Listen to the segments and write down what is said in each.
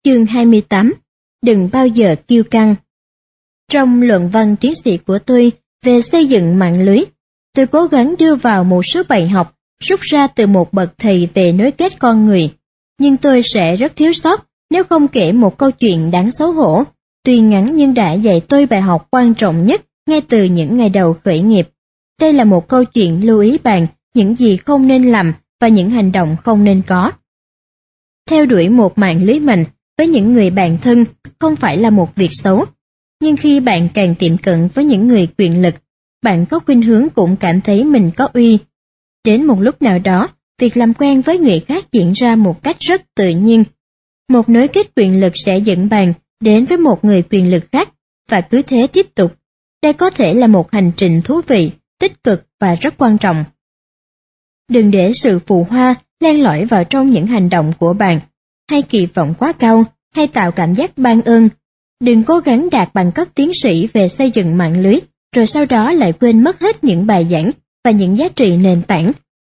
Chương 28. Đừng bao giờ kiêu căng. Trong luận văn tiến sĩ của tôi về xây dựng mạng lưới, tôi cố gắng đưa vào một số bài học rút ra từ một bậc thầy về nối kết con người. Nhưng tôi sẽ rất thiếu sót nếu không kể một câu chuyện đáng xấu hổ, tuy ngắn nhưng đã dạy tôi bài học quan trọng nhất ngay từ những ngày đầu khởi nghiệp. Đây là một câu chuyện lưu ý bạn những gì không nên làm và những hành động không nên có. Theo đuổi một mạng lưới mạnh với những người bạn thân không phải là một việc xấu, nhưng khi bạn càng tiệm cận với những người quyền lực, bạn có khuynh hướng cũng cảm thấy mình có uy. Đến một lúc nào đó, việc làm quen với người khác diễn ra một cách rất tự nhiên. Một nối kết quyền lực sẽ dẫn bạn đến với một người quyền lực khác, và cứ thế tiếp tục. Đây có thể là một hành trình thú vị, tích cực và rất quan trọng. Đừng để sự phù hoa len lỏi vào trong những hành động của bạn, hay kỳ vọng quá cao, hay tạo cảm giác ban ơn. Đừng cố gắng đạt bằng cấp tiến sĩ về xây dựng mạng lưới, rồi sau đó lại quên mất hết những bài giảng và những giá trị nền tảng.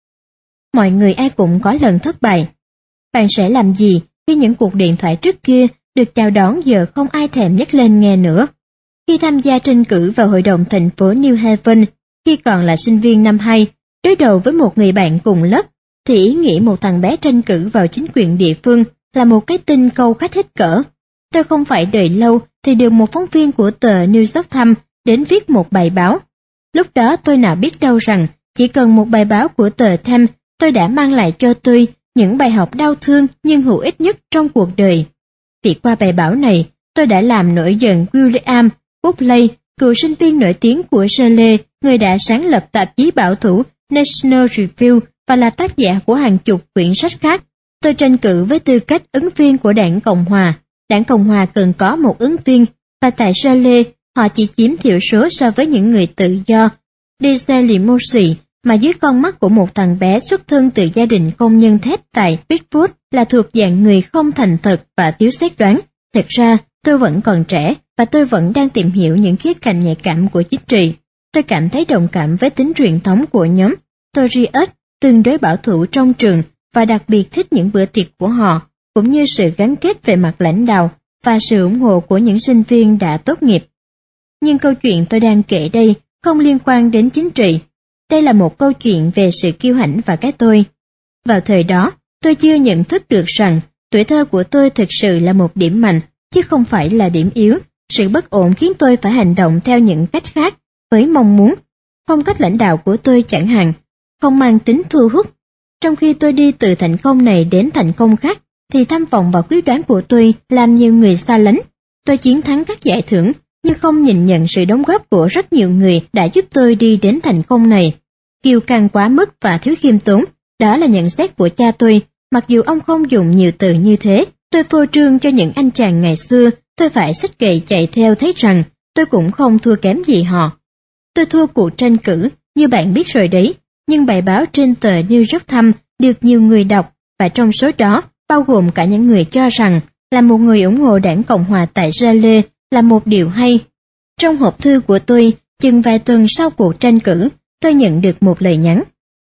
Mọi người ai cũng có lần thất bại. Bạn sẽ làm gì khi những cuộc điện thoại trước kia được chào đón giờ không ai thèm nhắc lên nghe nữa? Khi tham gia tranh cử vào hội đồng thành phố New Haven, khi còn là sinh viên năm 2, đối đầu với một người bạn cùng lớp, thì ý nghĩ một thằng bé tranh cử vào chính quyền địa phương là một cái tin câu khách hết cỡ. Tôi không phải đợi lâu thì được một phóng viên của tờ New York Times đến viết một bài báo. Lúc đó tôi nào biết đâu rằng chỉ cần một bài báo của tờ Times tôi đã mang lại cho tôi những bài học đau thương nhưng hữu ích nhất trong cuộc đời. Vì qua bài báo này, tôi đã làm nổi giận William Buckley, cựu sinh viên nổi tiếng của Shirley, người đã sáng lập tạp chí bảo thủ National Review và là tác giả của hàng chục quyển sách khác. Tôi tranh cử với tư cách ứng viên của Đảng Cộng Hòa. Đảng Cộng Hòa cần có một ứng viên, và tại Shirley, họ chỉ chiếm thiểu số so với những người tự do. Diesel Mosi, mà dưới con mắt của một thằng bé xuất thân từ gia đình công nhân thép tại Pittsburgh, là thuộc dạng người không thành thật và thiếu xét đoán. Thực ra, tôi vẫn còn trẻ và tôi vẫn đang tìm hiểu những khía cạnh nhạy cảm của chính trị. Tôi cảm thấy đồng cảm với tính truyền thống của nhóm Tories tương đối bảo thủ trong trường và đặc biệt thích những bữa tiệc của họ, cũng như sự gắn kết về mặt lãnh đạo và sự ủng hộ của những sinh viên đã tốt nghiệp. Nhưng câu chuyện tôi đang kể đây không liên quan đến chính trị. Đây là một câu chuyện về sự kiêu hãnh và cái tôi. Vào thời đó, tôi chưa nhận thức được rằng tuổi thơ của tôi thực sự là một điểm mạnh, chứ không phải là điểm yếu. Sự bất ổn khiến tôi phải hành động theo những cách khác, với mong muốn. Phong cách lãnh đạo của tôi chẳng hạn, không mang tính thu hút. Trong khi tôi đi từ thành công này đến thành công khác, thì tham vọng và quyết đoán của tôi làm nhiều người xa lánh. Tôi chiến thắng các giải thưởng, nhưng không nhìn nhận sự đóng góp của rất nhiều người đã giúp tôi đi đến thành công này. Kiêu căng quá mức và thiếu khiêm tốn, đó là nhận xét của cha tôi, mặc dù ông không dùng nhiều từ như thế. Tôi phô trương cho những anh chàng ngày xưa, tôi phải xách gậy chạy theo thấy rằng tôi cũng không thua kém gì họ. Tôi thua cuộc tranh cử, như bạn biết rồi đấy, nhưng bài báo trên tờ New York Times được nhiều người đọc, và trong số đó bao gồm cả những người cho rằng là một người ủng hộ Đảng Cộng Hòa tại Raleigh là một điều hay. Trong hộp thư của tôi, chừng vài tuần sau cuộc tranh cử, tôi nhận được một lời nhắn.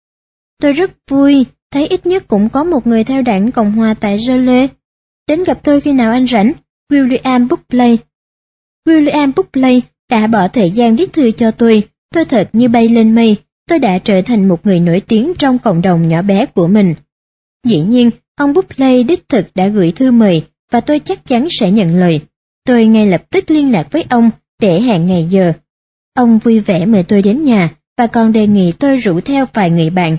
Tôi rất vui, thấy ít nhất cũng có một người theo Đảng Cộng Hòa tại Raleigh. Đến gặp tôi khi nào anh rảnh, William Buckley. William Buckley đã bỏ thời gian viết thư cho tôi thật như bay lên mây, tôi đã trở thành một người nổi tiếng trong cộng đồng nhỏ bé của mình. Dĩ nhiên, ông Buckley đích thực đã gửi thư mời và tôi chắc chắn sẽ nhận lời. Tôi ngay lập tức liên lạc với ông để hẹn ngày giờ. Ông vui vẻ mời tôi đến nhà và còn đề nghị tôi rủ theo vài người bạn.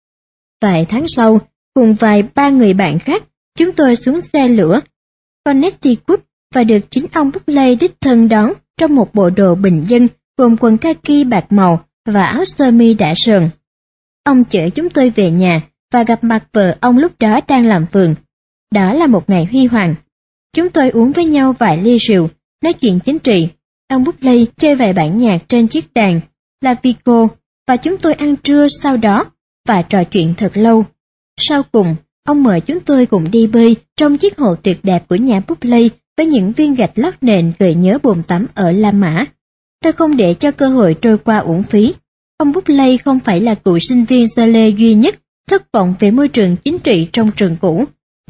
Vài tháng sau, cùng ba người bạn khác, chúng tôi xuống xe lửa Connecticut và được chính ông Buckley đích thân đón trong một bộ đồ bình dân gồm quần kaki bạc màu và áo sơ mi đã sờn. Ông chở chúng tôi về nhà và gặp mặt vợ ông lúc đó đang làm vườn. Đó là một ngày huy hoàng. Chúng tôi uống với nhau vài ly rượu, nói chuyện chính trị. Ông Buckley chơi vài bản nhạc trên chiếc đàn La Vico và chúng tôi ăn trưa sau đó và trò chuyện thật lâu. Sau cùng, ông mời chúng tôi cùng đi bơi trong chiếc hồ tuyệt đẹp của nhà Buckley với những viên gạch lót nền gợi nhớ bồn tắm ở La Mã. Tôi không để cho cơ hội trôi qua uổng phí. Ông Buckley không phải là cựu sinh viên Yale duy nhất thất vọng về môi trường chính trị trong trường cũ.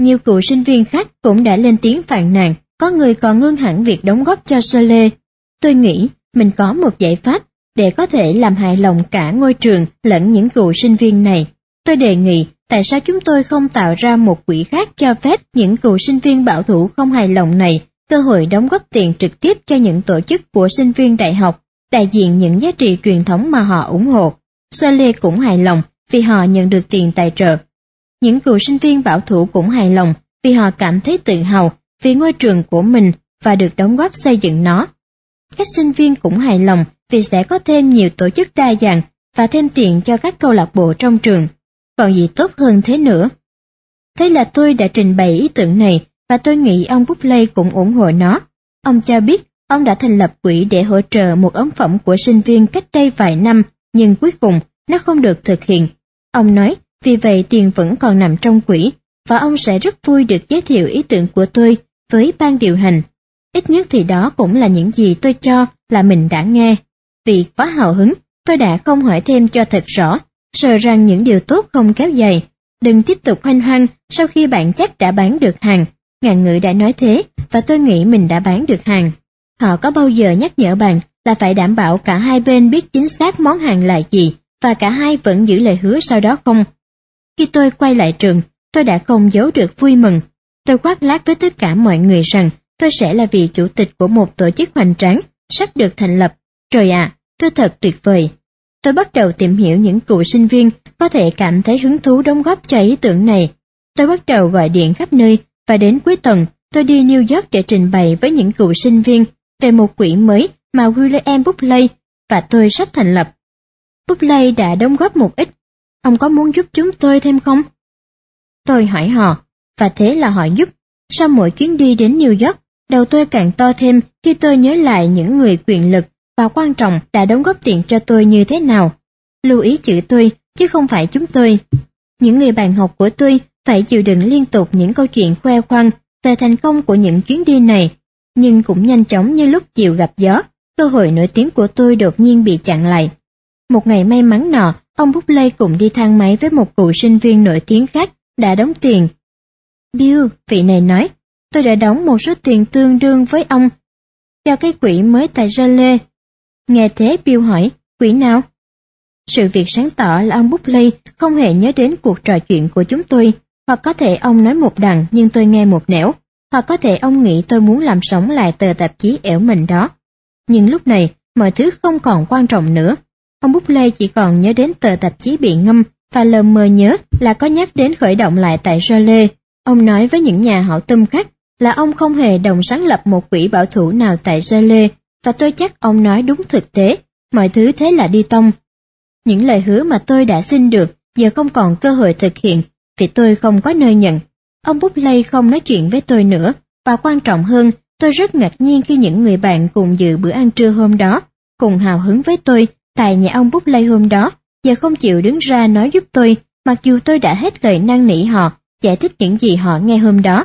Nhiều cựu sinh viên khác cũng đã lên tiếng phàn nàn, có người còn ngưng hẳn việc đóng góp cho Shirley. Tôi nghĩ mình có một giải pháp để có thể làm hài lòng cả ngôi trường lẫn những cựu sinh viên này. Tôi đề nghị tại sao chúng tôi không tạo ra một quỹ khác cho phép những cựu sinh viên bảo thủ không hài lòng này cơ hội đóng góp tiền trực tiếp cho những tổ chức của sinh viên đại học, đại diện những giá trị truyền thống mà họ ủng hộ. Shirley cũng hài lòng vì họ nhận được tiền tài trợ. Những cựu sinh viên bảo thủ cũng hài lòng vì họ cảm thấy tự hào vì ngôi trường của mình và được đóng góp xây dựng nó. Các sinh viên cũng hài lòng vì sẽ có thêm nhiều tổ chức đa dạng và thêm tiền cho các câu lạc bộ trong trường. Còn gì tốt hơn thế nữa? Thế là tôi đã trình bày ý tưởng này và tôi nghĩ ông Buckley cũng ủng hộ nó. Ông cho biết ông đã thành lập quỹ để hỗ trợ một ấn phẩm của sinh viên cách đây vài năm, nhưng cuối cùng nó không được thực hiện. Ông nói vì vậy tiền vẫn còn nằm trong quỹ và ông sẽ rất vui được giới thiệu ý tưởng của tôi với ban điều hành. Ít nhất thì đó cũng là những gì tôi cho là mình đã nghe. Vì quá hào hứng, tôi đã không hỏi thêm cho thật rõ, sợ rằng những điều tốt không kéo dài. Đừng tiếp tục hoanh hoang sau khi bạn chắc đã bán được hàng. Ngạn ngữ đã nói thế và tôi nghĩ mình đã bán được hàng. Họ có bao giờ nhắc nhở bạn là phải đảm bảo cả hai bên biết chính xác món hàng là gì và cả hai vẫn giữ lời hứa sau đó không? Khi tôi quay lại trường, tôi đã không giấu được vui mừng. Tôi khoác lác với tất cả mọi người rằng tôi sẽ là vị chủ tịch của một tổ chức hoành tráng sắp được thành lập. Trời ạ, tôi thật tuyệt vời. Tôi bắt đầu tìm hiểu những cựu sinh viên có thể cảm thấy hứng thú đóng góp cho ý tưởng này. Tôi bắt đầu gọi điện khắp nơi và đến cuối tuần tôi đi New York để trình bày với những cựu sinh viên về một quỹ mới mà William Buckley và tôi sắp thành lập. Buckley đã đóng góp một ít. Ông có muốn giúp chúng tôi thêm không? Tôi hỏi họ, và thế là họ giúp. Sau mỗi chuyến đi đến New York, đầu tôi càng to thêm khi tôi nhớ lại những người quyền lực và quan trọng đã đóng góp tiền cho tôi như thế nào. Lưu ý chữ tôi, chứ không phải chúng tôi. Những người bạn học của tôi phải chịu đựng liên tục những câu chuyện khoe khoang về thành công của những chuyến đi này, nhưng cũng nhanh chóng như lúc chiều gặp gió, cơ hội nổi tiếng của tôi đột nhiên bị chặn lại. Một ngày may mắn nọ, ông Buckley cùng đi thang máy với một cựu sinh viên nổi tiếng khác đã đóng tiền. Bill, vị này nói, tôi đã đóng một số tiền tương đương với ông cho cái quỹ mới tại Yale. Nghe thế Bill hỏi, quỹ nào? Sự việc sáng tỏ là ông Buckley không hề nhớ đến cuộc trò chuyện của chúng tôi, hoặc có thể ông nói một đằng nhưng tôi nghe một nẻo, hoặc có thể ông nghĩ tôi muốn làm sống lại tờ tạp chí ẻo mình đó. Nhưng lúc này, mọi thứ không còn quan trọng nữa. Ông Buckley chỉ còn nhớ đến tờ tạp chí bị ngâm và lờ mờ nhớ là có nhắc đến khởi động lại tại Yale. Ông nói với những nhà hảo tâm khác là ông không hề đồng sáng lập một quỹ bảo thủ nào tại Yale, và tôi chắc ông nói đúng thực tế, mọi thứ thế là đi tông. Những lời hứa mà tôi đã xin được giờ không còn cơ hội thực hiện vì tôi không có nơi nhận. Ông Buckley không nói chuyện với tôi nữa, và quan trọng hơn, tôi rất ngạc nhiên khi những người bạn cùng dự bữa ăn trưa hôm đó, cùng hào hứng với tôi tại nhà ông Buckley hôm đó, giờ không chịu đứng ra nói giúp tôi, mặc dù tôi đã hết lời năn nỉ họ, giải thích những gì họ nghe hôm đó.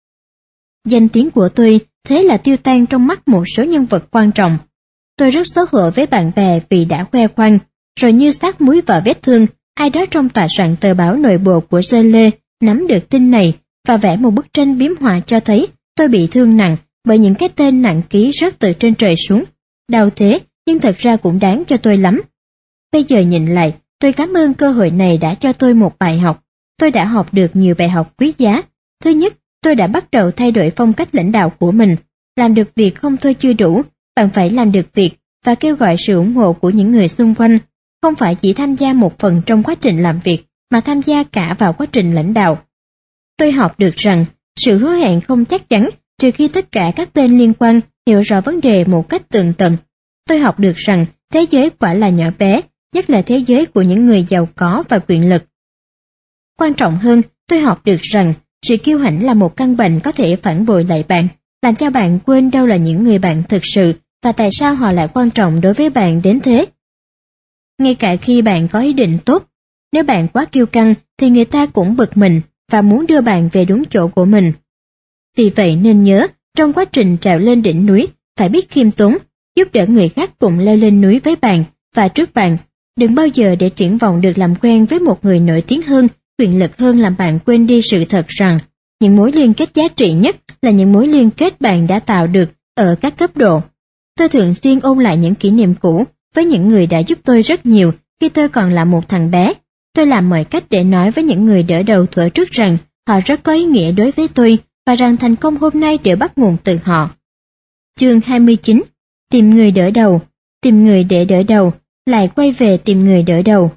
Danh tiếng của tôi thế là tiêu tan trong mắt một số nhân vật quan trọng. Tôi rất xấu hổ với bạn bè vì đã khoe khoang, rồi như sát muối vào vết thương, ai đó trong tòa soạn tờ báo nội bộ của Yale nắm được tin này và vẽ một bức tranh biếm họa cho thấy tôi bị thương nặng bởi những cái tên nặng ký rớt từ trên trời xuống. Đau thế, nhưng thật ra cũng đáng cho tôi lắm. Bây giờ nhìn lại, tôi cảm ơn cơ hội này đã cho tôi một bài học. Tôi đã học được nhiều bài học quý giá. Thứ nhất, tôi đã bắt đầu thay đổi phong cách lãnh đạo của mình. Làm được việc không thôi chưa đủ, bạn phải làm được việc và kêu gọi sự ủng hộ của những người xung quanh. Không phải chỉ tham gia một phần trong quá trình làm việc, mà tham gia cả vào quá trình lãnh đạo. Tôi học được rằng, sự hứa hẹn không chắc chắn trừ khi tất cả các bên liên quan hiểu rõ vấn đề một cách tường tận. Tôi học được rằng, thế giới quả là nhỏ bé, nhất là thế giới của những người giàu có và quyền lực. Quan trọng hơn, tôi học được rằng, sự kiêu hãnh là một căn bệnh có thể phản bội lại bạn, làm cho bạn quên đâu là những người bạn thực sự và tại sao họ lại quan trọng đối với bạn đến thế. Ngay cả khi bạn có ý định tốt, nếu bạn quá kiêu căng thì người ta cũng bực mình và muốn đưa bạn về đúng chỗ của mình. Vì vậy nên nhớ, trong quá trình trèo lên đỉnh núi, phải biết khiêm tốn, giúp đỡ người khác cùng leo lên núi với bạn và trước bạn. Đừng bao giờ để triển vọng được làm quen với một người nổi tiếng hơn, quyền lực hơn làm bạn quên đi sự thật rằng những mối liên kết giá trị nhất là những mối liên kết bạn đã tạo được ở các cấp độ. Tôi thường xuyên ôn lại những kỷ niệm cũ với những người đã giúp tôi rất nhiều khi tôi còn là một thằng bé. Tôi làm mọi cách để nói với những người đỡ đầu thuở trước rằng họ rất có ý nghĩa đối với tôi và rằng thành công hôm nay đều bắt nguồn từ họ. Chương 29. Tìm người đỡ đầu, tìm người để đỡ đầu, lại quay về tìm người đỡ đầu.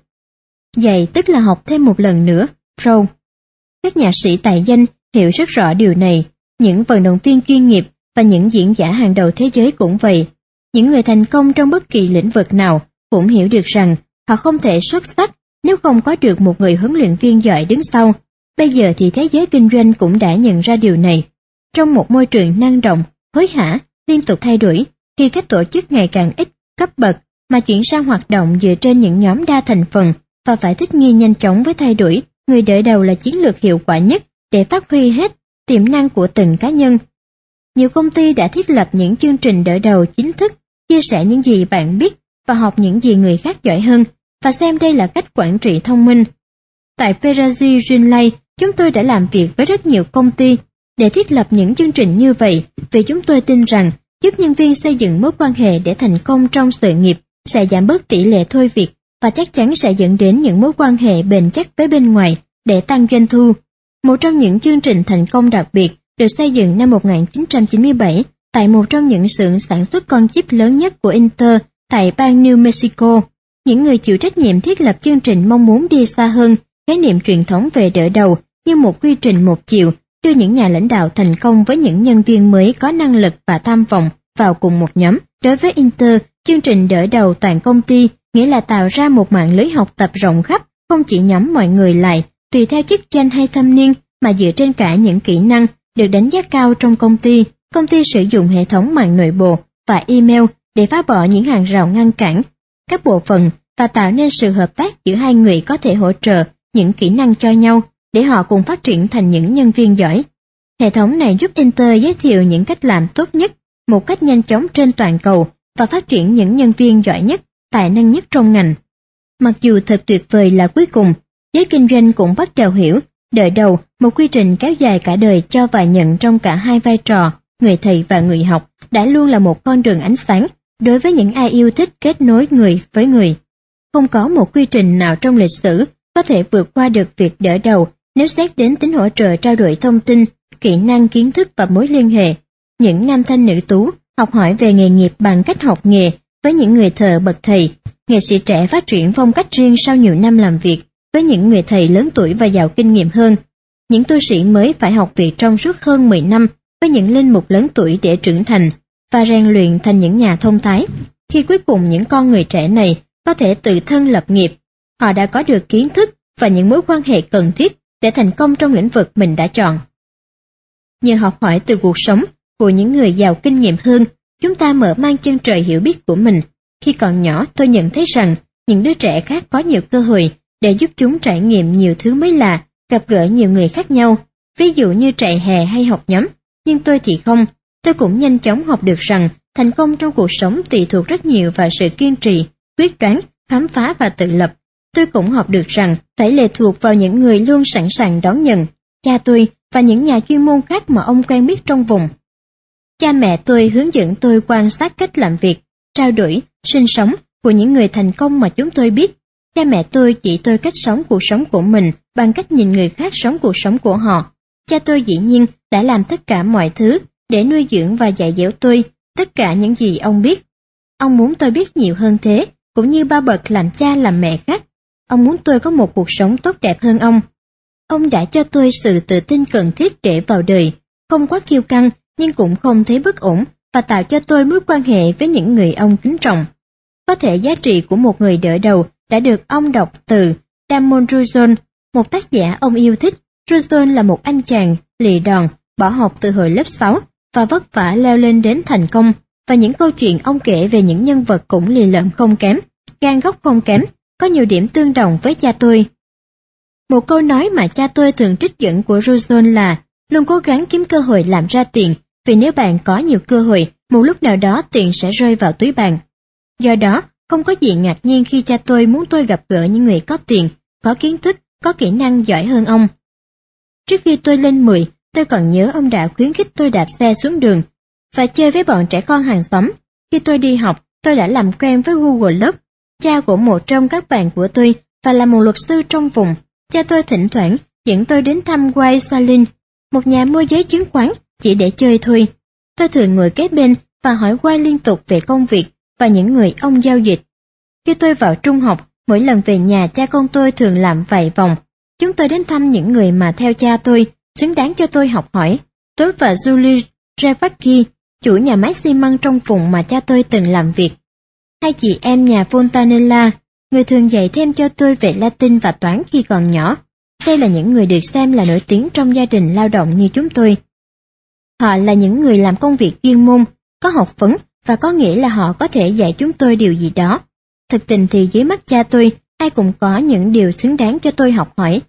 Dạy tức là học thêm một lần nữa, Pro. Các nhạc sĩ tài danh hiểu rất rõ điều này, những vận động viên chuyên nghiệp và những diễn giả hàng đầu thế giới cũng vậy. Những người thành công trong bất kỳ lĩnh vực nào cũng hiểu được rằng họ không thể xuất sắc nếu không có được một người huấn luyện viên giỏi đứng sau. Bây giờ thì thế giới kinh doanh cũng đã nhận ra điều này. Trong một môi trường năng động, hối hả, liên tục thay đổi, khi các tổ chức ngày càng ít cấp bậc mà chuyển sang hoạt động dựa trên những nhóm đa thành phần và phải thích nghi nhanh chóng với thay đổi, người đỡ đầu là chiến lược hiệu quả nhất để phát huy hết tiềm năng của từng cá nhân. Nhiều công ty đã thiết lập những chương trình đỡ đầu chính thức, chia sẻ những gì bạn biết và học những gì người khác giỏi hơn, và xem đây là cách quản trị thông minh. Tại Perazi Greenlight, chúng tôi đã làm việc với rất nhiều công ty để thiết lập những chương trình như vậy, vì chúng tôi tin rằng giúp nhân viên xây dựng mối quan hệ để thành công trong sự nghiệp sẽ giảm bớt tỷ lệ thôi việc và chắc chắn sẽ dẫn đến những mối quan hệ bền chắc với bên ngoài để tăng doanh thu. Một trong những chương trình thành công đặc biệt được xây dựng năm 1997 tại một trong những xưởng sản xuất con chip lớn nhất của Intel tại bang New Mexico. Những người chịu trách nhiệm thiết lập chương trình mong muốn đi xa hơn khái niệm truyền thống về đỡ đầu như một quy trình một chiều, đưa những nhà lãnh đạo thành công với những nhân viên mới có năng lực và tham vọng vào cùng một nhóm. Đối với Intel, chương trình đỡ đầu toàn công ty nghĩa là tạo ra một mạng lưới học tập rộng khắp, không chỉ nhóm mọi người lại tùy theo chức danh hay thâm niên, mà dựa trên cả những kỹ năng được đánh giá cao trong công ty. Công ty sử dụng hệ thống mạng nội bộ và email để phá bỏ những hàng rào ngăn cản các bộ phận và tạo nên sự hợp tác giữa hai người có thể hỗ trợ những kỹ năng cho nhau để họ cùng phát triển thành những nhân viên giỏi. Hệ thống này giúp Intel giới thiệu những cách làm tốt nhất, một cách nhanh chóng trên toàn cầu và phát triển những nhân viên giỏi nhất, tài năng nhất trong ngành. Mặc dù thật tuyệt vời là cuối cùng, giới kinh doanh cũng bắt đầu hiểu, đỡ đầu, một quy trình kéo dài cả đời cho và nhận trong cả hai vai trò, người thầy và người học, đã luôn là một con đường ánh sáng đối với những ai yêu thích kết nối người với người. Không có một quy trình nào trong lịch sử có thể vượt qua được việc đỡ đầu nếu xét đến tính hỗ trợ trao đổi thông tin, kỹ năng, kiến thức và mối liên hệ. Những nam thanh nữ tú học hỏi về nghề nghiệp bằng cách học nghề với những người thợ bậc thầy. Nghệ sĩ trẻ phát triển phong cách riêng sau nhiều năm làm việc với những người thầy lớn tuổi và giàu kinh nghiệm hơn. Những tu sĩ mới phải học việc trong suốt hơn 10 năm với những linh mục lớn tuổi để trưởng thành và rèn luyện thành những nhà thông thái. Khi cuối cùng những con người trẻ này có thể tự thân lập nghiệp, họ đã có được kiến thức và những mối quan hệ cần thiết để thành công trong lĩnh vực mình đã chọn. Nhờ học hỏi từ cuộc sống của những người giàu kinh nghiệm hơn, chúng ta mở mang chân trời hiểu biết của mình. Khi còn nhỏ, tôi nhận thấy rằng những đứa trẻ khác có nhiều cơ hội để giúp chúng trải nghiệm nhiều thứ mới lạ, gặp gỡ nhiều người khác nhau, ví dụ như trại hè hay học nhóm. Nhưng tôi thì không. Tôi cũng nhanh chóng học được rằng thành công trong cuộc sống tùy thuộc rất nhiều vào sự kiên trì, quyết đoán, khám phá và tự lập. Tôi cũng học được rằng phải lệ thuộc vào những người luôn sẵn sàng đón nhận, cha tôi và những nhà chuyên môn khác mà ông quen biết trong vùng. Cha mẹ tôi hướng dẫn tôi quan sát cách làm việc, trao đổi, sinh sống của những người thành công mà chúng tôi biết. Cha mẹ tôi chỉ tôi cách sống cuộc sống của mình bằng cách nhìn người khác sống cuộc sống của họ. Cha tôi dĩ nhiên đã làm tất cả mọi thứ để nuôi dưỡng và dạy dỗ tôi tất cả những gì ông biết. Ông muốn tôi biết nhiều hơn thế, cũng như ba bậc làm cha làm mẹ khác. Ông muốn tôi có một cuộc sống tốt đẹp hơn ông. Ông đã cho tôi sự tự tin cần thiết để vào đời, không quá kiêu căng nhưng cũng không thấy bất ổn, và tạo cho tôi mối quan hệ với những người ông kính trọng. Có thể giá trị của một người đỡ đầu đã được ông đọc từ Damon Ruzon, một tác giả ông yêu thích. Ruzon là một anh chàng lì đòn, bỏ học từ hồi lớp 6 và vất vả leo lên đến thành công, và những câu chuyện ông kể về những nhân vật cũng lì lợm không kém, gan góc không kém, có nhiều điểm tương đồng với cha tôi. Một câu nói mà cha tôi thường trích dẫn của Ruzon là luôn cố gắng kiếm cơ hội làm ra tiền, vì nếu bạn có nhiều cơ hội, một lúc nào đó tiền sẽ rơi vào túi bạn. Do đó, không có gì ngạc nhiên khi cha tôi muốn tôi gặp gỡ những người có tiền, có kiến thức, có kỹ năng giỏi hơn ông. Trước khi tôi lên 10, Tôi còn nhớ ông đã khuyến khích tôi đạp xe xuống đường và chơi với bọn trẻ con hàng xóm. Khi tôi đi học, tôi đã làm quen với Google Love, cha của một trong các bạn của tôi và là một luật sư trong vùng. Cha tôi thỉnh thoảng dẫn tôi đến thăm Wai Salin, một nhà môi giới chứng khoán, chỉ để chơi thôi. Tôi thường ngồi kế bên và hỏi Wai liên tục về công việc và những người ông giao dịch. Khi tôi vào trung học, mỗi lần về nhà cha con tôi thường làm vài vòng. Chúng tôi đến thăm những người mà theo cha tôi, xứng đáng cho tôi học hỏi. Tôi và Julie Revacki, chủ nhà máy xi măng trong vùng mà cha tôi từng làm việc. Hai chị em nhà Fontanella, người thường dạy thêm cho tôi về Latin và toán khi còn nhỏ. Đây là những người được xem là nổi tiếng trong gia đình lao động như chúng tôi. Họ là những người làm công việc chuyên môn, có học vấn và có nghĩa là họ có thể dạy chúng tôi điều gì đó. Thực tình thì dưới mắt cha tôi, ai cũng có những điều xứng đáng cho tôi học hỏi.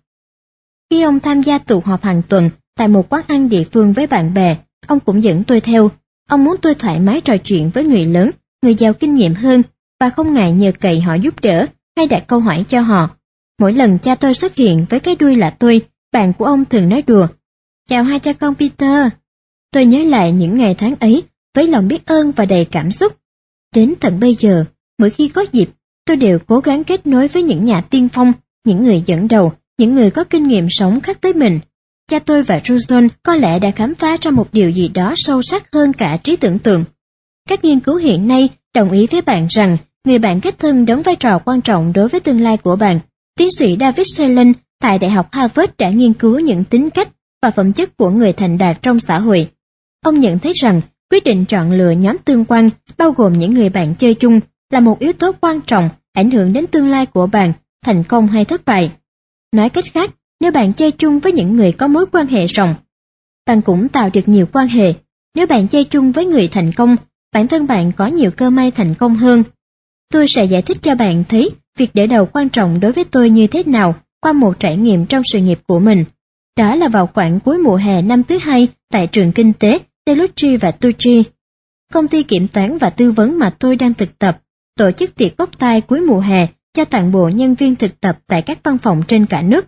Khi ông tham gia tụ họp hàng tuần tại một quán ăn địa phương với bạn bè, ông cũng dẫn tôi theo. Ông muốn tôi thoải mái trò chuyện với người lớn, người giàu kinh nghiệm hơn và không ngại nhờ cậy họ giúp đỡ hay đặt câu hỏi cho họ. Mỗi lần cha tôi xuất hiện với cái đuôi là tôi, bạn của ông thường nói đùa: "Chào hai cha con Peter." Tôi nhớ lại những ngày tháng ấy với lòng biết ơn và đầy cảm xúc. Đến tận bây giờ, mỗi khi có dịp, tôi đều cố gắng kết nối với những nhà tiên phong, những người dẫn đầu, những người có kinh nghiệm sống khác tới mình. Cha tôi và Roson có lẽ đã khám phá ra một điều gì đó sâu sắc hơn cả trí tưởng tượng. Các nghiên cứu hiện nay đồng ý với bạn rằng người bạn kết thân đóng vai trò quan trọng đối với tương lai của bạn. Tiến sĩ David Selen tại Đại học Harvard đã nghiên cứu những tính cách và phẩm chất của người thành đạt trong xã hội. Ông nhận thấy rằng quyết định chọn lựa nhóm tương quan, bao gồm những người bạn chơi chung, là một yếu tố quan trọng ảnh hưởng đến tương lai của bạn, thành công hay thất bại. Nói cách khác, nếu bạn chơi chung với những người có mối quan hệ rộng, bạn cũng tạo được nhiều quan hệ. Nếu bạn chơi chung với người thành công, bản thân bạn có nhiều cơ may thành công hơn. Tôi sẽ giải thích cho bạn thấy việc đỡ đầu quan trọng đối với tôi như thế nào qua một trải nghiệm trong sự nghiệp của mình. Đó là vào khoảng cuối mùa hè năm thứ hai tại trường kinh tế Delucci và Tucci. Công ty kiểm toán và tư vấn mà tôi đang thực tập tổ chức tiệc bốc tay cuối mùa hè cho toàn bộ nhân viên thực tập tại các văn phòng trên cả nước.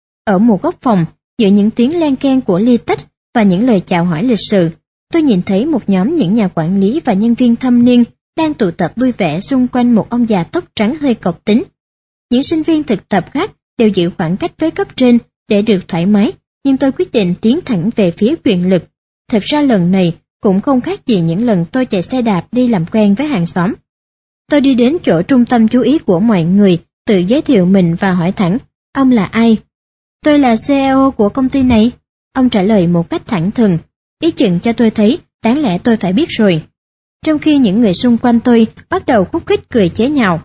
Ở một góc phòng, giữa những tiếng len keng của ly tách và những lời chào hỏi lịch sự, tôi nhìn thấy một nhóm những nhà quản lý và nhân viên thâm niên đang tụ tập vui vẻ xung quanh một ông già tóc trắng hơi cộc tính. Những sinh viên thực tập khác đều giữ khoảng cách với cấp trên để được thoải mái, nhưng tôi quyết định tiến thẳng về phía quyền lực. Thật ra lần này cũng không khác gì những lần tôi chạy xe đạp đi làm quen với hàng xóm. Tôi đi đến chỗ trung tâm chú ý của mọi người, tự giới thiệu mình và hỏi thẳng: "Ông là ai?" "Tôi là CEO của công ty này." Ông trả lời một cách thẳng thừng, ý chừng cho tôi thấy đáng lẽ tôi phải biết rồi. Trong khi những người xung quanh tôi bắt đầu khúc khích cười chế nhạo.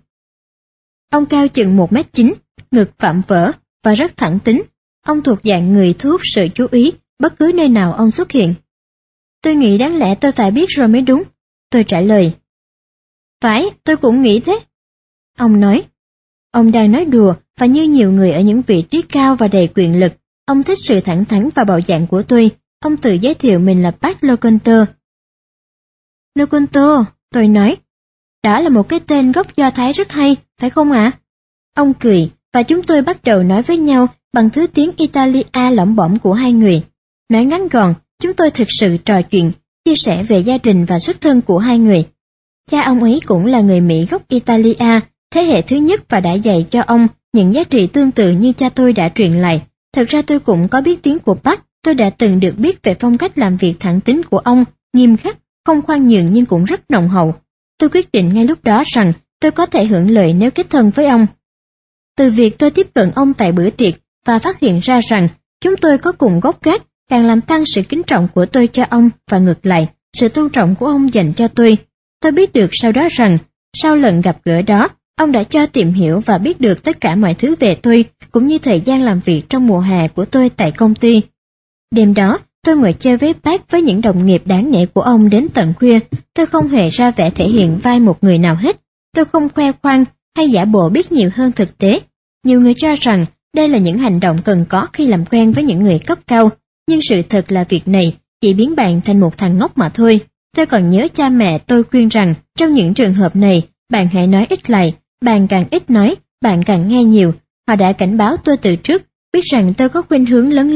Ông cao chừng 1m9, ngực vạm vỡ và rất thẳng tính. Ông thuộc dạng người thu hút sự chú ý bất cứ nơi nào ông xuất hiện. "Tôi nghĩ đáng lẽ tôi phải biết rồi mới đúng," tôi trả lời. "Phải, tôi cũng nghĩ thế," ông nói. Ông đang nói đùa và như nhiều người ở những vị trí cao và đầy quyền lực, ông thích sự thẳng thắn và bạo dạn của tôi. Ông tự giới thiệu mình là Pat Loconto. "Loconto," tôi nói. "Đó là một cái tên gốc Do Thái rất hay, phải không ạ?" Ông cười và chúng tôi bắt đầu nói với nhau bằng thứ tiếng Italia lỏng bỏng của hai người. Nói ngắn gọn, chúng tôi thực sự trò chuyện, chia sẻ về gia đình và xuất thân của hai người. Cha ông ấy cũng là người Mỹ gốc Italia, thế hệ thứ nhất, và đã dạy cho ông những giá trị tương tự như cha tôi đã truyền lại. Thật ra tôi cũng có biết tiếng của Pat. Tôi đã từng được biết về phong cách làm việc thẳng tính của ông, nghiêm khắc, không khoan nhượng nhưng cũng rất nồng hậu. Tôi quyết định ngay lúc đó rằng tôi có thể hưởng lợi nếu kết thân với ông. Từ việc tôi tiếp cận ông tại bữa tiệc và phát hiện ra rằng chúng tôi có cùng gốc gác, càng làm tăng sự kính trọng của tôi cho ông và ngược lại, sự tôn trọng của ông dành cho tôi. Tôi biết được sau đó rằng, sau lần gặp gỡ đó, ông đã cho tìm hiểu và biết được tất cả mọi thứ về tôi, cũng như thời gian làm việc trong mùa hè của tôi tại công ty. Đêm đó, tôi ngồi chơi với Pat với những đồng nghiệp đáng nể của ông đến tận khuya. Tôi không hề ra vẻ thể hiện vai một người nào hết. Tôi không khoe khoang hay giả bộ biết nhiều hơn thực tế. Nhiều người cho rằng đây là những hành động cần có khi làm quen với những người cấp cao, nhưng sự thật là việc này chỉ biến bạn thành một thằng ngốc mà thôi. Tôi còn nhớ cha mẹ tôi khuyên rằng trong những trường hợp này, bạn hãy nói ít lại, bạn càng ít nói, bạn càng nghe nhiều. Họ đã cảnh báo tôi từ trước, biết rằng tôi có khuynh hướng lấn lướt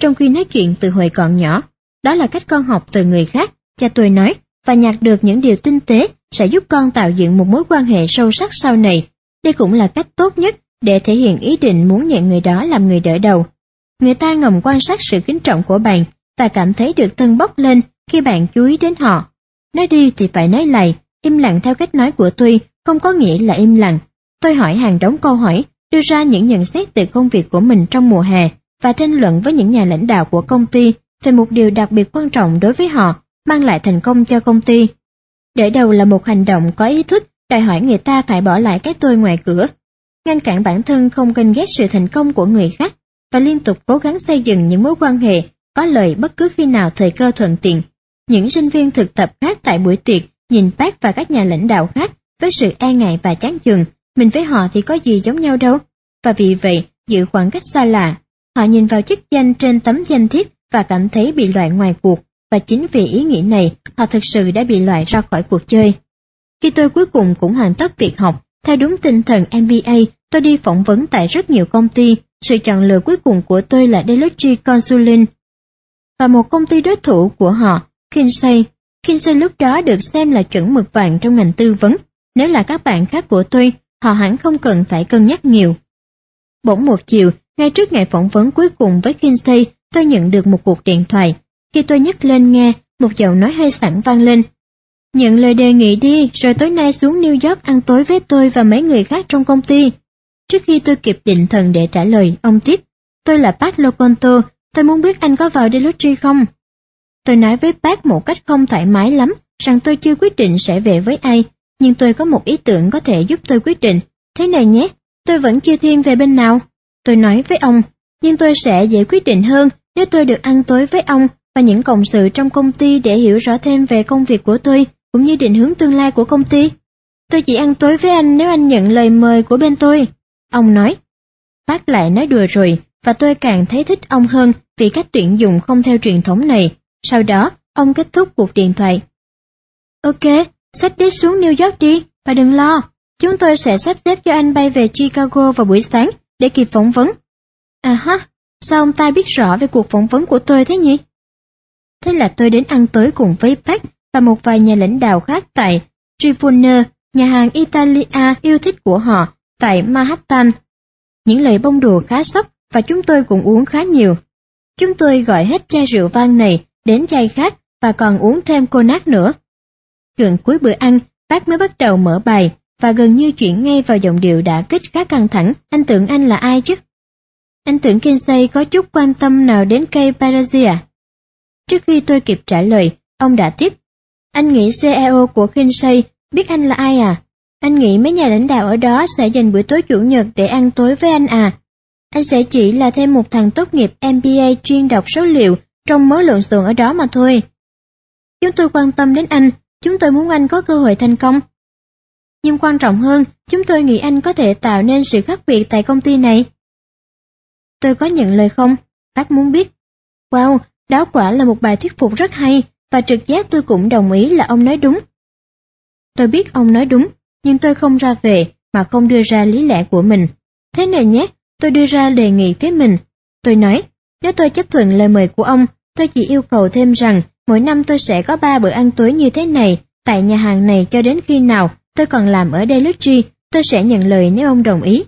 trong khi nói chuyện từ hồi còn nhỏ. Đó là cách con học từ người khác, cha tôi nói, và nhặt được những điều tinh tế sẽ giúp con tạo dựng một mối quan hệ sâu sắc sau này. Đây cũng là cách tốt nhất để thể hiện ý định muốn nhận người đó làm người đỡ đầu. Người ta ngầm quan sát sự kính trọng của bạn và cảm thấy được tâng bốc lên khi bạn chú ý đến họ. Nói đi thì phải nói lại, im lặng theo cách nói của tôi không có nghĩa là im lặng. Tôi hỏi hàng đống câu hỏi, đưa ra những nhận xét từ công việc của mình trong mùa hè và tranh luận với những nhà lãnh đạo của công ty về một điều đặc biệt quan trọng đối với họ, mang lại thành công cho công ty. Đỡ đầu là một hành động có ý thức, đòi hỏi người ta phải bỏ lại cái tôi ngoài cửa, ngăn cản bản thân không ganh ghét sự thành công của người khác và liên tục cố gắng xây dựng những mối quan hệ có lợi bất cứ khi nào thời cơ thuận tiện. Những sinh viên thực tập khác tại buổi tiệc nhìn Park và các nhà lãnh đạo khác với sự e ngại và chán chường, mình với họ thì có gì giống nhau đâu, và vì vậy giữ khoảng cách xa lạ. Họ nhìn vào chức danh trên tấm danh thiếp và cảm thấy bị loại ngoài cuộc, và chính vì ý nghĩ này, họ thực sự đã bị loại ra khỏi cuộc chơi. Khi tôi cuối cùng cũng hoàn tất việc học, theo đúng tinh thần MBA, tôi đi phỏng vấn tại rất nhiều công ty. Sự chọn lựa cuối cùng của tôi là Deloitte Consulting và một công ty đối thủ của họ, Kinsey. Kinsey lúc đó được xem là chuẩn mực vàng trong ngành tư vấn. Nếu là các bạn khác của tôi, họ hẳn không cần phải cân nhắc nhiều. Bỗng một chiều, ngay trước ngày phỏng vấn cuối cùng với Kinsey, tôi nhận được một cuộc điện thoại. Khi tôi nhấc lên nghe, một giọng nói hơi sẵn vang lên. Nhận lời đề nghị đi, rồi tối nay xuống New York ăn tối với tôi và mấy người khác trong công ty. Trước khi tôi kịp định thần để trả lời, ông tiếp. Tôi là Pat Loconto, tôi muốn biết anh có vào Deloitte không? Tôi nói với Pat một cách không thoải mái lắm, rằng tôi chưa quyết định sẽ về với ai, nhưng tôi có một ý tưởng có thể giúp tôi quyết định. Thế này nhé, tôi vẫn chưa thiên về bên nào. Tôi nói với ông, nhưng tôi sẽ dễ quyết định hơn nếu tôi được ăn tối với ông và những cộng sự trong công ty để hiểu rõ thêm về công việc của tôi, cũng như định hướng tương lai của công ty. Tôi chỉ ăn tối với anh nếu anh nhận lời mời của bên tôi. Ông nói. Bác lại nói đùa rồi, và tôi càng thấy thích ông hơn vì cách tuyển dụng không theo truyền thống này. Sau đó, ông kết thúc cuộc điện thoại. Ok, xách đít xuống New York đi, và đừng lo. Chúng tôi sẽ sắp xếp cho anh bay về Chicago vào buổi sáng để kịp phỏng vấn. À ha, sao ông ta biết rõ về cuộc phỏng vấn của tôi thế nhỉ? Thế là tôi đến ăn tối cùng với Park và một vài nhà lãnh đạo khác tại Trifone, nhà hàng Italia yêu thích của họ tại Manhattan. Những lời bông đùa khá sốc và chúng tôi cũng uống khá nhiều. Chúng tôi gọi hết chai rượu vang này đến chai khác và còn uống thêm cognac nữa. Gần cuối bữa ăn, Park mới bắt đầu mở bài và gần như chuyển ngay vào giọng điệu đã kích khá căng thẳng. Anh tưởng anh là ai chứ? Anh tưởng Kinsey có chút quan tâm nào đến cây Paradise à? Trước khi tôi kịp trả lời, ông đã tiếp. Anh nghĩ CEO của Kinsey biết anh là ai à? Anh nghĩ mấy nhà lãnh đạo ở đó sẽ dành buổi tối chủ nhật để ăn tối với anh à? Anh sẽ chỉ là thêm một thằng tốt nghiệp MBA chuyên đọc số liệu trong mớ lộn xộn ở đó mà thôi. Chúng tôi quan tâm đến anh, chúng tôi muốn anh có cơ hội thành công. Nhưng quan trọng hơn, chúng tôi nghĩ anh có thể tạo nên sự khác biệt tại công ty này. Tôi có nhận lời không? Bác muốn biết. Wow, đó quả là một bài thuyết phục rất hay, và trực giác tôi cũng đồng ý là ông nói đúng. Tôi biết ông nói đúng, nhưng tôi không ra về mà không đưa ra lý lẽ của mình. Thế này nhé, tôi đưa ra đề nghị phía mình. Tôi nói, nếu tôi chấp thuận lời mời của ông, tôi chỉ yêu cầu thêm rằng mỗi năm tôi sẽ có 3 bữa ăn tối như thế này tại nhà hàng này cho đến khi nào tôi còn làm ở Deloitte. Tôi sẽ nhận lời nếu ông đồng ý.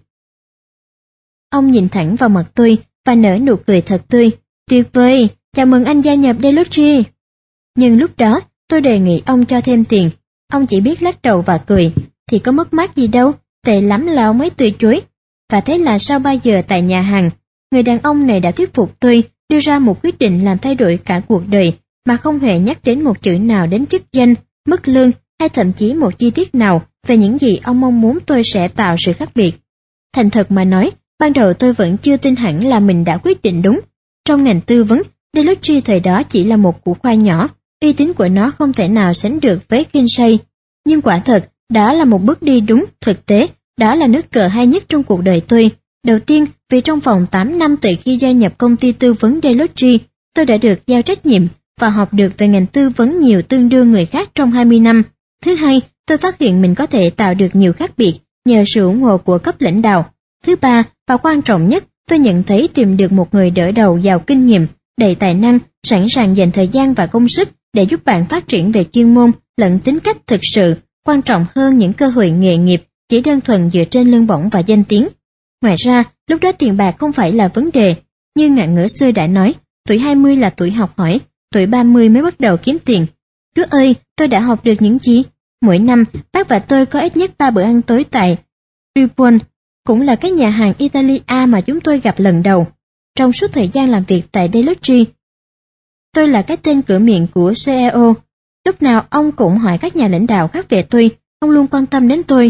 Ông nhìn thẳng vào mặt tôi và nở nụ cười thật tươi. Tuyệt vời, chào mừng anh gia nhập Deloitte. Nhưng lúc đó, tôi đề nghị ông cho thêm tiền. Ông chỉ biết lắc đầu và cười. Thì có mất mát gì đâu, tệ lắm là ông ấy từ chối. Và thế là sau 3 giờ tại nhà hàng, người đàn ông này đã thuyết phục tôi đưa ra một quyết định làm thay đổi cả cuộc đời mà không hề nhắc đến một chữ nào đến chức danh, mức lương hay thậm chí một chi tiết nào về những gì ông mong muốn tôi sẽ tạo sự khác biệt. Thành thật mà nói, ban đầu tôi vẫn chưa tin hẳn là mình đã quyết định đúng. Trong ngành tư vấn, Deloitte thời đó chỉ là một củ khoai nhỏ, uy tín của nó không thể nào sánh được với Kinsey. Nhưng quả thật, đó là một bước đi đúng, thực tế, đó là nước cờ hay nhất trong cuộc đời tôi. Đầu tiên, vì trong vòng 8 năm từ khi gia nhập công ty tư vấn Deloitte, tôi đã được giao trách nhiệm và học được về ngành tư vấn nhiều tương đương người khác trong 20 năm. Thứ hai, tôi phát hiện mình có thể tạo được nhiều khác biệt nhờ sự ủng hộ của cấp lãnh đạo. Thứ ba, và quan trọng nhất, tôi nhận thấy tìm được một người đỡ đầu giàu kinh nghiệm đầy tài năng, sẵn sàng dành thời gian và công sức để giúp bạn phát triển về chuyên môn lẫn tính cách thực sự, quan trọng hơn những cơ hội nghề nghiệp chỉ đơn thuần dựa trên lương bổng và danh tiếng. Ngoài ra, lúc đó tiền bạc không phải là vấn đề. Như ngạn ngữ xưa đã nói, tuổi 20 là tuổi học hỏi, tuổi 30 mới bắt đầu kiếm tiền. Chúa ơi, tôi đã học được những gì? Mỗi năm, bác và tôi có ít nhất 3 bữa ăn tối tại Ribuon, cũng là cái nhà hàng Italia mà chúng tôi gặp lần đầu. Trong suốt thời gian làm việc tại Deloitte, tôi là cái tên cửa miệng của CEO. Lúc nào ông cũng hỏi các nhà lãnh đạo khác về tôi, ông luôn quan tâm đến tôi.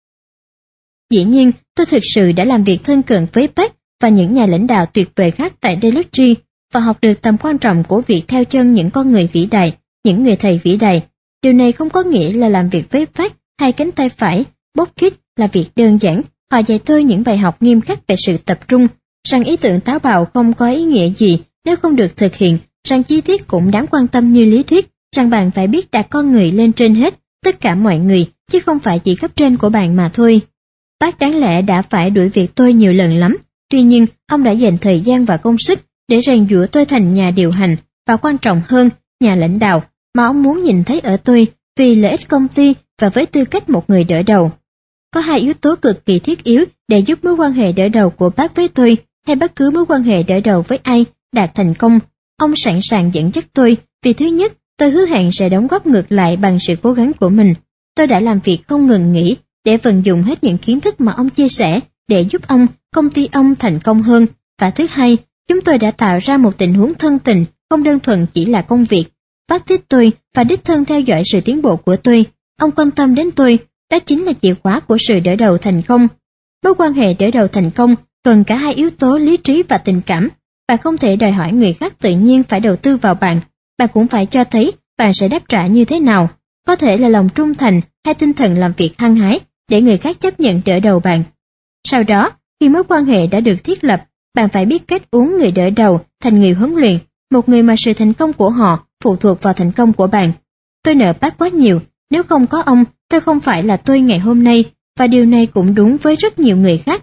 Dĩ nhiên, tôi thực sự đã làm việc thân cận với bác và những nhà lãnh đạo tuyệt vời khác tại Deloitte và học được tầm quan trọng của việc theo chân những con người vĩ đại, những người thầy vĩ đại. Điều này không có nghĩa là làm việc với bác hay cánh tay phải, bóp kít là việc đơn giản. Họ dạy tôi những bài học nghiêm khắc về sự tập trung, rằng ý tưởng táo bạo không có ý nghĩa gì nếu không được thực hiện, rằng chi tiết cũng đáng quan tâm như lý thuyết, rằng bạn phải biết đặt con người lên trên hết tất cả mọi người, chứ không phải chỉ cấp trên của bạn mà thôi. Bác đáng lẽ đã phải đuổi việc tôi nhiều lần lắm, tuy nhiên ông đã dành thời gian và công sức để rèn giũa tôi thành nhà điều hành và quan trọng hơn, nhà lãnh đạo mà ông muốn nhìn thấy ở tôi vì lợi ích công ty và với tư cách một người đỡ đầu. Có 2 yếu tố cực kỳ thiết yếu để giúp mối quan hệ đỡ đầu của bác với tôi hay bất cứ mối quan hệ đỡ đầu với ai đạt thành công. Ông sẵn sàng dẫn dắt tôi vì thứ nhất, tôi hứa hẹn sẽ đóng góp ngược lại bằng sự cố gắng của mình. Tôi đã làm việc không ngừng nghỉ để vận dụng hết những kiến thức mà ông chia sẻ để giúp ông, công ty ông thành công hơn. Và thứ hai, chúng tôi đã tạo ra một tình huống thân tình, không đơn thuần chỉ là công việc. Bác thích tôi và đích thân theo dõi sự tiến bộ của tôi. Ông quan tâm đến tôi, đó chính là chìa khóa của sự đỡ đầu thành công. Mối quan hệ đỡ đầu thành công cần cả 2 yếu tố lý trí và tình cảm. Bạn không thể đòi hỏi người khác tự nhiên phải đầu tư vào bạn. Bạn cũng phải cho thấy bạn sẽ đáp trả như thế nào. Có thể là lòng trung thành hay tinh thần làm việc hăng hái để người khác chấp nhận đỡ đầu bạn. Sau đó, khi mối quan hệ đã được thiết lập, bạn phải biết cách uống người đỡ đầu thành người huấn luyện, một người mà sự thành công của họ phụ thuộc vào thành công của bạn. Tôi nợ bác quá nhiều, nếu không có ông, tôi không phải là tôi ngày hôm nay, và điều này cũng đúng với rất nhiều người khác.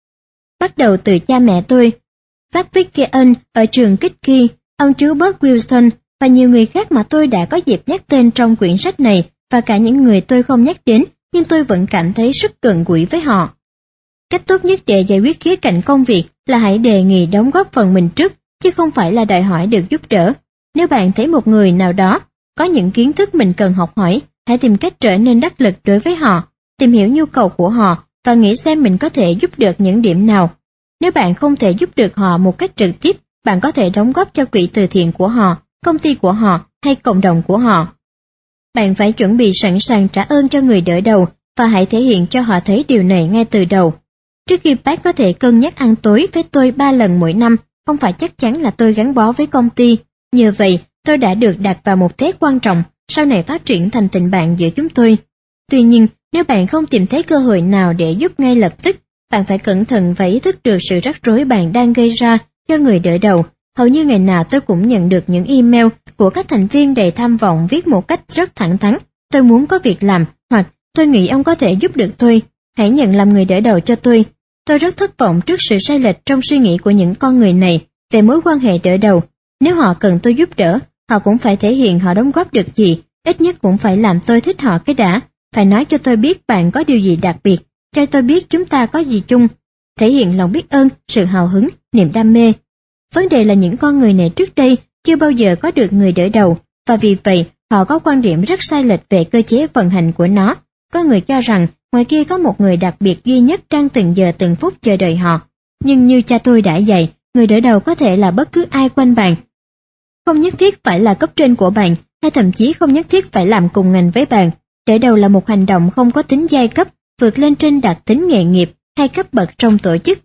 Bắt đầu từ cha mẹ tôi, bác Vickeon ở trường Kitki, ông chú Bob Wilson và nhiều người khác mà tôi đã có dịp nhắc tên trong quyển sách này, và cả những người tôi không nhắc đến, nhưng tôi vẫn cảm thấy rất gần gũi với họ. Cách tốt nhất để giải quyết khía cạnh công việc là hãy đề nghị đóng góp phần mình trước, chứ không phải là đòi hỏi được giúp đỡ. Nếu bạn thấy một người nào đó có những kiến thức mình cần học hỏi, hãy tìm cách trở nên đắc lực đối với họ, tìm hiểu nhu cầu của họ và nghĩ xem mình có thể giúp được những điểm nào. Nếu bạn không thể giúp được họ một cách trực tiếp, bạn có thể đóng góp cho quỹ từ thiện của họ, công ty của họ hay cộng đồng của họ. Bạn phải chuẩn bị sẵn sàng trả ơn cho người đỡ đầu và hãy thể hiện cho họ thấy điều này ngay từ đầu. Trước khi bác có thể cân nhắc ăn tối với tôi 3 lần mỗi năm, không phải chắc chắn là tôi gắn bó với công ty. Nhờ vậy, tôi đã được đặt vào một thế quan trọng, sau này phát triển thành tình bạn giữa chúng tôi. Tuy nhiên, nếu bạn không tìm thấy cơ hội nào để giúp ngay lập tức, bạn phải cẩn thận và ý thức được sự rắc rối bạn đang gây ra cho người đỡ đầu. Hầu như ngày nào tôi cũng nhận được những email của các thành viên đầy tham vọng viết một cách rất thẳng thắn. Tôi muốn có việc làm, hoặc tôi nghĩ ông có thể giúp được tôi. Hãy nhận làm người đỡ đầu cho tôi. Tôi rất thất vọng trước sự sai lệch trong suy nghĩ của những con người này về mối quan hệ đỡ đầu. Nếu họ cần tôi giúp đỡ, họ cũng phải thể hiện họ đóng góp được gì, ít nhất cũng phải làm tôi thích họ cái đã. Phải nói cho tôi biết bạn có điều gì đặc biệt, cho tôi biết chúng ta có gì chung. Thể hiện lòng biết ơn, sự hào hứng, niềm đam mê. Vấn đề là những con người này trước đây chưa bao giờ có được người đỡ đầu, và vì vậy họ có quan điểm rất sai lệch về cơ chế vận hành của nó. Có người cho rằng ngoài kia có một người đặc biệt duy nhất đang từng giờ từng phút chờ đợi họ. Nhưng như cha tôi đã dạy, người đỡ đầu có thể là bất cứ ai quanh bạn. Không nhất thiết phải là cấp trên của bạn, hay thậm chí không nhất thiết phải làm cùng ngành với bạn. Đỡ đầu là một hành động không có tính giai cấp, vượt lên trên đặc tính nghề nghiệp hay cấp bậc trong tổ chức.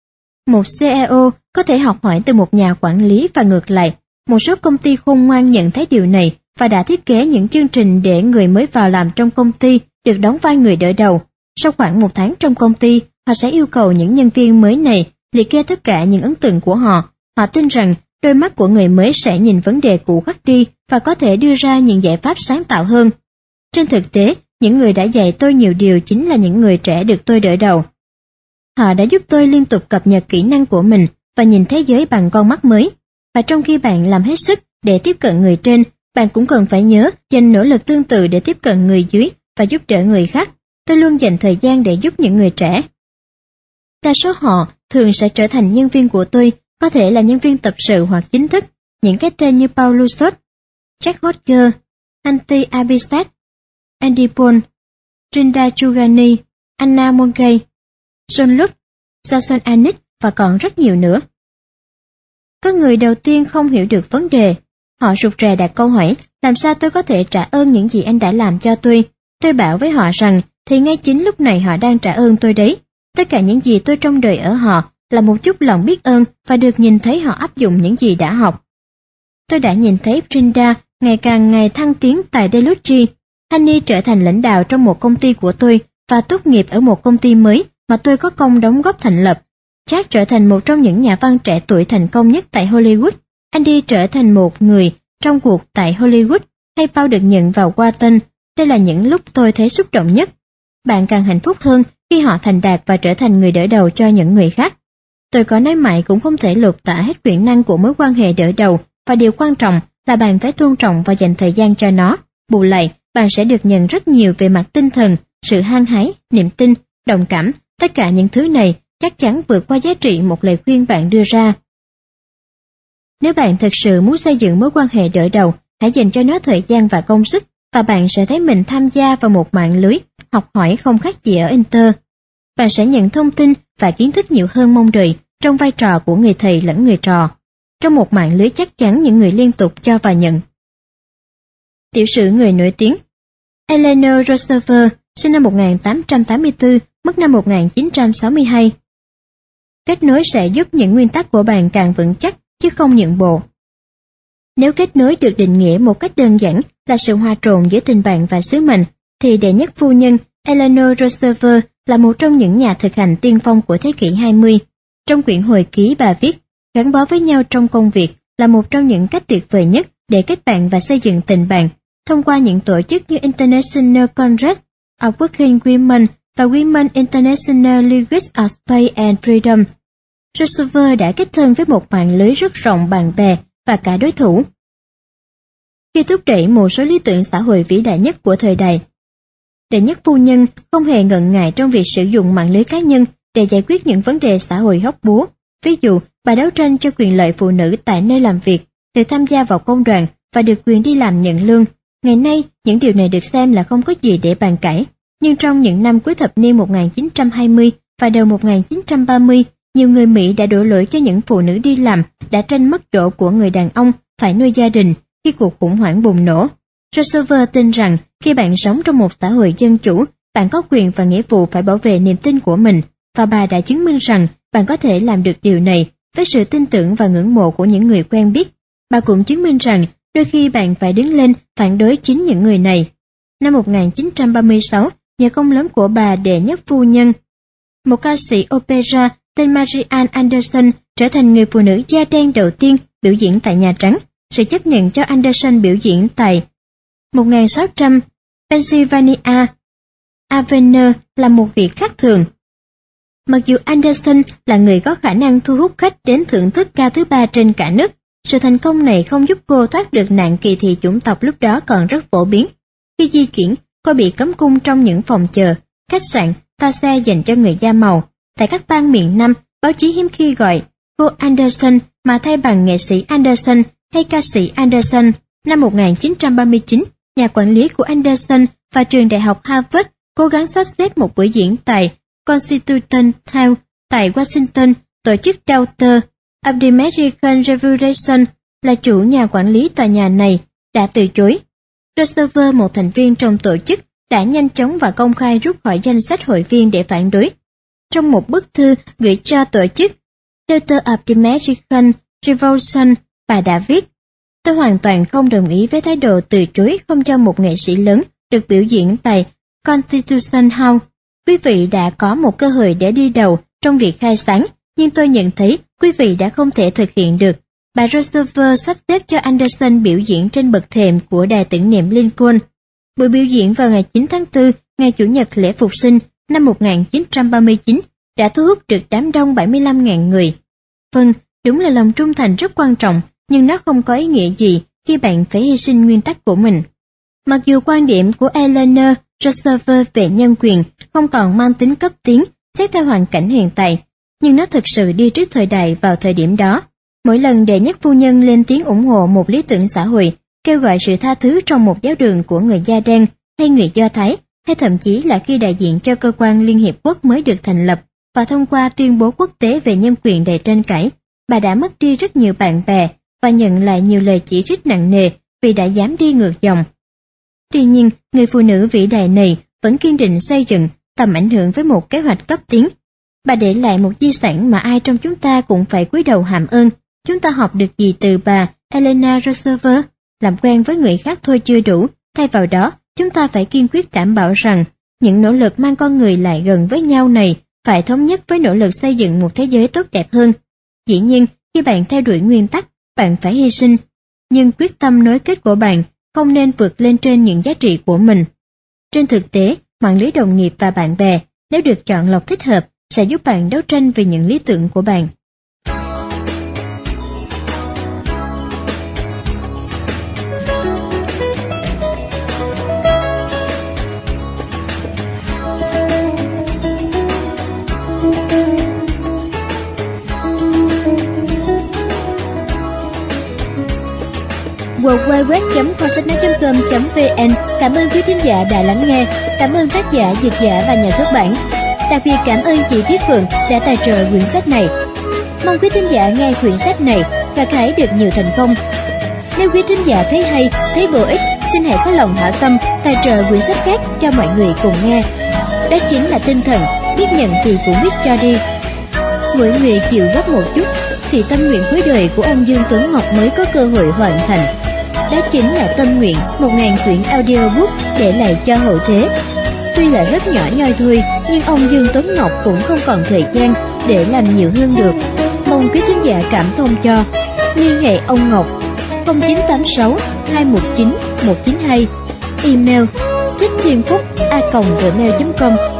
Một CEO có thể học hỏi từ một nhà quản lý và ngược lại. Một số công ty khôn ngoan nhận thấy điều này và đã thiết kế những chương trình để người mới vào làm trong công ty được đóng vai người đỡ đầu. Sau khoảng 1 tháng trong công ty, họ sẽ yêu cầu những nhân viên mới này liệt kê tất cả những ấn tượng của họ. Họ tin rằng đôi mắt của người mới sẽ nhìn vấn đề cũ khắc đi và có thể đưa ra những giải pháp sáng tạo hơn. Trên thực tế, những người đã dạy tôi nhiều điều chính là những người trẻ được tôi đỡ đầu. Họ đã giúp tôi liên tục cập nhật kỹ năng của mình và nhìn thế giới bằng con mắt mới. và trong khi bạn làm hết sức để tiếp cận người trên, bạn cũng cần phải nhớ dành nỗ lực tương tự để tiếp cận người dưới và giúp đỡ người khác. Tôi luôn dành thời gian để giúp những người trẻ. Đa số họ thường sẽ trở thành nhân viên của tôi, có thể là nhân viên tập sự hoặc chính thức. Những cái tên như Paul Lusot, Jack Hodger, Antti Abistat, Andy Paul, Trinda Chugani, Anna Mongay, John Lutz, Jason Anik và còn rất nhiều nữa. Có người đầu tiên không hiểu được vấn đề. Họ rụt rè đặt câu hỏi, làm sao tôi có thể trả ơn những gì anh đã làm cho tôi? Tôi bảo với họ rằng, thì ngay chính lúc này họ đang trả ơn tôi đấy. Tất cả những gì tôi trông đợi ở họ là một chút lòng biết ơn và được nhìn thấy họ áp dụng những gì đã học. Tôi đã nhìn thấy Brinda ngày thăng tiến tại Delucci. Hanni trở thành lãnh đạo trong một công ty của tôi và tốt nghiệp ở một công ty mới mà tôi có công đóng góp thành lập. Jack trở thành một trong những nhà văn trẻ tuổi thành công nhất tại Hollywood. Andy trở thành một người trong cuộc tại Hollywood, hay Paul được nhận vào Wharton. Đây là những lúc tôi thấy xúc động nhất. Bạn càng hạnh phúc hơn khi họ thành đạt và trở thành người đỡ đầu cho những người khác. Tôi có nói mãi cũng không thể lột tả hết quyền năng của mối quan hệ đỡ đầu, và điều quan trọng là bạn phải tôn trọng và dành thời gian cho nó. Bù lại, bạn sẽ được nhận rất nhiều về mặt tinh thần, sự hăng hái, niềm tin, đồng cảm. Tất cả những thứ này chắc chắn vượt qua giá trị một lời khuyên bạn đưa ra. Nếu bạn thực sự muốn xây dựng mối quan hệ đỡ đầu, hãy dành cho nó thời gian và công sức, và bạn sẽ thấy mình tham gia vào một mạng lưới học hỏi không khác gì ở Inter. Bạn sẽ nhận thông tin và kiến thức nhiều hơn mong đợi trong vai trò của người thầy lẫn người trò. Trong một mạng lưới chắc chắn những người liên tục cho và nhận. Tiểu sử người nổi tiếng Eleanor Roosevelt, sinh năm 1884, mất năm 1962. Kết nối sẽ giúp những nguyên tắc của bạn càng vững chắc, chứ không nhượng bộ. Nếu kết nối được định nghĩa một cách đơn giản là sự hòa trộn giữa tình bạn và sứ mệnh, thì đệ nhất phu nhân Eleanor Roosevelt là một trong những nhà thực hành tiên phong của thế kỷ 20. Trong quyển hồi ký bà viết, gắn bó với nhau trong công việc là một trong những cách tuyệt vời nhất để kết bạn và xây dựng tình bạn, thông qua những tổ chức như International Congress of Working Women và Women International Leagues of Space and Freedom. Roosevelt đã kết thân với một mạng lưới rất rộng bạn bè và cả đối thủ, khi thúc đẩy một số lý tưởng xã hội vĩ đại nhất của thời đại. Đệ nhất phu nhân không hề ngần ngại trong việc sử dụng mạng lưới cá nhân để giải quyết những vấn đề xã hội hóc búa. Ví dụ, bà đấu tranh cho quyền lợi phụ nữ tại nơi làm việc, được tham gia vào công đoàn và được quyền đi làm nhận lương. Ngày nay, những điều này được xem là không có gì để bàn cãi. Nhưng trong những năm cuối thập niên 1920 và đầu 1930, nhiều người Mỹ đã đổ lỗi cho những phụ nữ đi làm đã tranh mất chỗ của người đàn ông phải nuôi gia đình khi cuộc khủng hoảng bùng nổ. Roosevelt tin rằng khi bạn sống trong một xã hội dân chủ, bạn có quyền và nghĩa vụ phải bảo vệ niềm tin của mình, và bà đã chứng minh rằng bạn có thể làm được điều này với sự tin tưởng và ngưỡng mộ của những người quen biết. Bà cũng chứng minh rằng đôi khi bạn phải đứng lên phản đối chính những người này. Năm 1936, nhờ công lớn của bà đệ nhất phu nhân, một ca sĩ opera tên Marianne Anderson trở thành người phụ nữ da đen đầu tiên biểu diễn tại Nhà Trắng. Sự chấp nhận cho Anderson biểu diễn tại 1600 Pennsylvania Avenue là một việc khác thường. Mặc dù Anderson là người có khả năng thu hút khách đến thưởng thức ca thứ ba trên cả nước, sự thành công này không giúp cô thoát được nạn kỳ thị chủng tộc lúc đó còn rất phổ biến. Khi di chuyển, cô bị cấm cung trong những phòng chờ, khách sạn, toa xe dành cho người da màu. Tại các bang miền Nam, báo chí hiếm khi gọi cô Anderson mà thay bằng nghệ sĩ Anderson hay ca sĩ Anderson. Năm 1939, nhà quản lý của Anderson và trường đại học Harvard cố gắng sắp xếp một buổi diễn tại Constitution House tại Washington, tổ chức Daughter of the American Revolution là chủ nhà quản lý tòa nhà này đã từ chối. Roosevelt, một thành viên trong tổ chức, đã nhanh chóng và công khai rút khỏi danh sách hội viên để phản đối. Trong một bức thư gửi cho tổ chức Daughter of the American Revolution, bà đã viết: "Tôi hoàn toàn không đồng ý với thái độ từ chối không cho một nghệ sĩ lớn được biểu diễn tại Constitution House. Quý vị đã có một cơ hội để đi đầu trong việc khai sáng, nhưng tôi nhận thấy quý vị đã không thể thực hiện được." Bà Roosevelt sắp xếp cho Anderson biểu diễn trên bậc thềm của đài tưởng niệm Lincoln. Buổi biểu diễn vào ngày 9 tháng 4, ngày Chủ nhật lễ Phục sinh năm 1939, đã thu hút được đám đông 75.000 người. Vâng, đúng là lòng trung thành rất quan trọng nhưng nó không có ý nghĩa gì khi bạn phải hy sinh nguyên tắc của mình. Mặc dù quan điểm của Eleanor Roosevelt về nhân quyền không còn mang tính cấp tiến xét theo hoàn cảnh hiện tại, nhưng nó thực sự đi trước thời đại vào thời điểm đó. Mỗi lần đệ nhất phu nhân lên tiếng ủng hộ một lý tưởng xã hội, kêu gọi sự tha thứ trong một giáo đường của người da đen hay người Do Thái, hay thậm chí là khi đại diện cho cơ quan Liên Hiệp Quốc mới được thành lập và thông qua tuyên bố quốc tế về nhân quyền đầy tranh cãi, bà đã mất đi rất nhiều bạn bè và nhận lại nhiều lời chỉ trích nặng nề vì đã dám đi ngược dòng. Tuy nhiên, người phụ nữ vĩ đại này vẫn kiên định xây dựng tầm ảnh hưởng với một kế hoạch cấp tiến. Bà để lại một di sản mà ai trong chúng ta cũng phải cúi đầu hàm ơn. Chúng ta học được gì từ bà Eleanor Roosevelt? Làm quen với người khác thôi chưa đủ, thay vào đó, chúng ta phải kiên quyết đảm bảo rằng những nỗ lực mang con người lại gần với nhau này phải thống nhất với nỗ lực xây dựng một thế giới tốt đẹp hơn. Dĩ nhiên, khi bạn theo đuổi nguyên tắc, bạn phải hy sinh, nhưng quyết tâm nối kết của bạn không nên vượt lên trên những giá trị của mình. Trên thực tế, mạng lưới đồng nghiệp và bạn bè, nếu được chọn lọc thích hợp, sẽ giúp bạn đấu tranh vì những lý tưởng của bạn. www.kho-sách-nói.com.vn. Cảm ơn quý thính giả đã lắng nghe. Cảm ơn tác giả, dịch giả và nhà xuất bản. Đặc biệt cảm ơn chị Tuyết Phượng đã tài trợ quyển sách này. Mong quý thính giả nghe quyển sách này và hãy được nhiều thành công. Nếu quý thính giả thấy hay, thấy bổ ích, xin hãy có lòng hảo tâm tài trợ quyển sách khác cho mọi người cùng nghe. Đó chính là tinh thần biết nhận thì cũng biết cho đi. Mỗi người chịu góp một chút thì tâm nguyện cuối đời của ông Dương Tuấn Ngọc mới có cơ hội hoàn thành. Đó chính là tâm nguyện 1000 quyển audiobook để lại cho hậu thế. Tuy là rất nhỏ nhoi thôi, nhưng ông Dương Tuấn Ngọc cũng không còn thời gian để làm nhiều hơn được. Mong quý thính giả cảm thông cho. Liên hệ ông Ngọc 0986 219 192, email thicchthienphúc@gmail.com.